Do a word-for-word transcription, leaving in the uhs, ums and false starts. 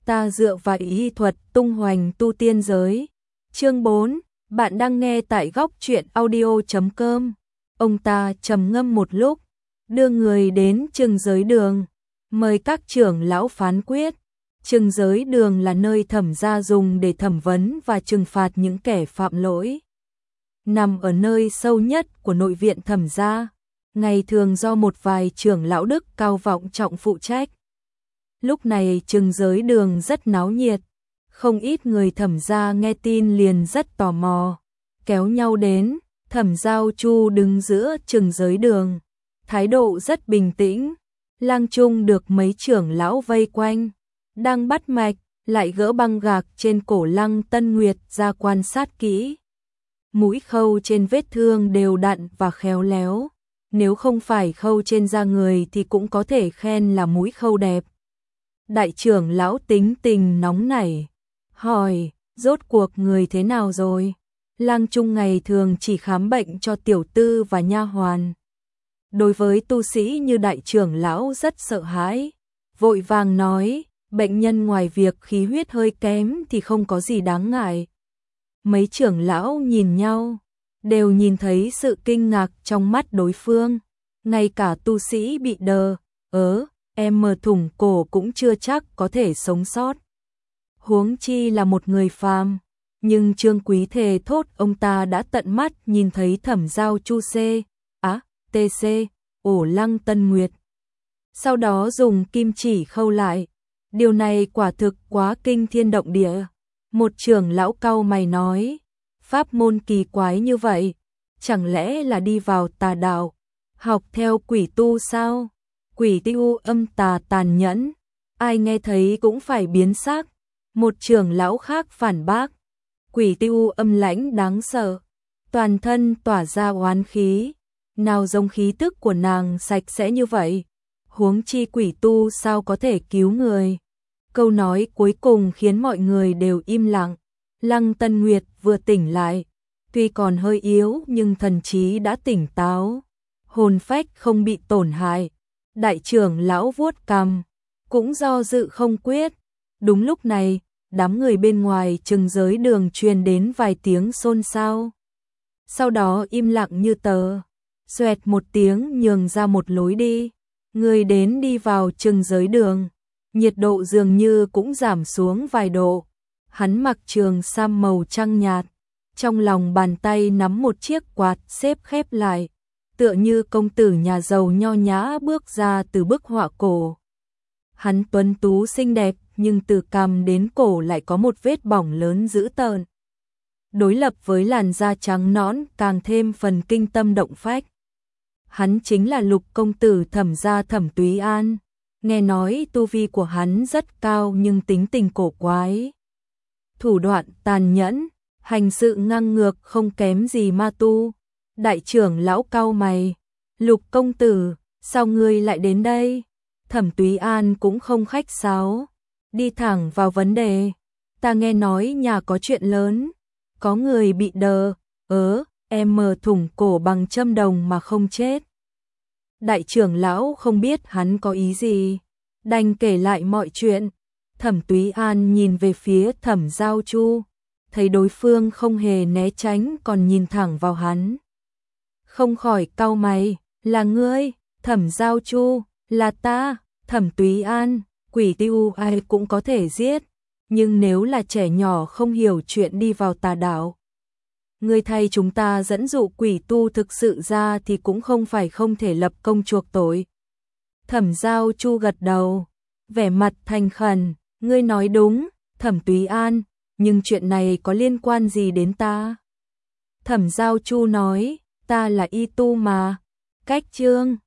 ta dựa vào y thuật tung hoành tu tiên giới. Chương bốn, bạn đang nghe tại góc truyện audio chấm com. Ông ta trầm ngâm một lúc, đưa người đến Trừng Giới Đường, mời các trưởng lão phán quyết. Trừng Giới Đường là nơi Thẩm gia dùng để thẩm vấn và trừng phạt những kẻ phạm lỗi. Nằm ở nơi sâu nhất của nội viện Thẩm gia, ngày thường do một vài trưởng lão đức cao vọng trọng phụ trách. Lúc này Trừng Giới Đường rất náo nhiệt, không ít người Thẩm gia nghe tin liền rất tò mò, kéo nhau đến. Thẩm Giao Chu đứng giữa Trừng Giới Đường, thái độ rất bình tĩnh. Lang Trung được mấy trưởng lão vây quanh, đang bắt mạch, lại gỡ băng gạc trên cổ Lăng Tân Nguyệt ra quan sát kỹ. Mũi khâu trên vết thương đều đặn và khéo léo, nếu không phải khâu trên da người thì cũng có thể khen là mũi khâu đẹp. Đại trưởng lão tính tình nóng nảy, hỏi, rốt cuộc người thế nào rồi? Lang Trung ngày thường chỉ khám bệnh cho tiểu tư và nha hoàn. Đối với tu sĩ như đại trưởng lão rất sợ hãi, vội vàng nói, bệnh nhân ngoài việc khí huyết hơi kém thì không có gì đáng ngại. Mấy trưởng lão nhìn nhau, đều nhìn thấy sự kinh ngạc trong mắt đối phương, ngay cả tu sĩ bị đờ, ớ, em mờ thủng cổ cũng chưa chắc có thể sống sót. Huống chi là một người phàm. Nhưng Trương Quý thề thốt ông ta đã tận mắt nhìn thấy Thẩm Giao Chu C, á, tê xê, ổ Lăng Tân Nguyệt. Sau đó dùng kim chỉ khâu lại. Điều này quả thực quá kinh thiên động địa. Một trưởng lão cau mày nói, pháp môn kỳ quái như vậy, chẳng lẽ là đi vào tà đạo, học theo quỷ tu sao? Quỷ tu âm tà tàn nhẫn, ai nghe thấy cũng phải biến xác. Một trưởng lão khác phản bác, quỷ tu âm lãnh đáng sợ, toàn thân tỏa ra oán khí, nào giống khí tức của nàng sạch sẽ như vậy, huống chi quỷ tu sao có thể cứu người. Câu nói cuối cùng khiến mọi người đều im lặng. Lăng Tân Nguyệt vừa tỉnh lại, tuy còn hơi yếu nhưng thần trí đã tỉnh táo, hồn phách không bị tổn hại. Đại trưởng lão vuốt cằm, cũng do dự không quyết. Đúng lúc này, đám người bên ngoài Trừng Giới Đường truyền đến vài tiếng xôn xao. Sau đó im lặng như tờ, xoẹt một tiếng nhường ra một lối đi. Người đến đi vào Trừng Giới Đường, nhiệt độ dường như cũng giảm xuống vài độ. Hắn mặc trường sam màu trắng nhạt, trong lòng bàn tay nắm một chiếc quạt xếp khép lại, tựa như công tử nhà giàu nho nhã bước ra từ bức họa cổ. Hắn tuấn tú xinh đẹp, nhưng từ cằm đến cổ lại có một vết bỏng lớn dữ tợn. Đối lập với làn da trắng nõn càng thêm phần kinh tâm động phách. Hắn chính là Lục công tử Thẩm gia Thẩm Túy An. Nghe nói tu vi của hắn rất cao nhưng tính tình cổ quái, thủ đoạn tàn nhẫn, hành sự ngang ngược không kém gì ma tu. Đại trưởng lão cau mày, Lục công tử, sao ngươi lại đến đây? Thẩm Túy An cũng không khách sáo, đi thẳng vào vấn đề. Ta nghe nói nhà có chuyện lớn, có người bị đờ, ớ, em mờ thủng cổ bằng châm đồng mà không chết. Đại trưởng lão không biết hắn có ý gì, đành kể lại mọi chuyện. Thẩm Túy An nhìn về phía Thẩm Giao Chu, thấy đối phương không hề né tránh còn nhìn thẳng vào hắn, không khỏi cau mày, là ngươi? Thẩm Giao Chu, là ta. Thẩm Túy An, quỷ tu ai cũng có thể giết, nhưng nếu là trẻ nhỏ không hiểu chuyện đi vào tà đạo, ngươi thay chúng ta dẫn dụ quỷ tu thực sự ra thì cũng không phải không thể lập công chuộc tội. Thẩm Giao Chu gật đầu, vẻ mặt thành khẩn, ngươi nói đúng, Thẩm Túy An, nhưng chuyện này có liên quan gì đến ta? Thẩm Giao Chu nói, ta là y tu mà. Cách chương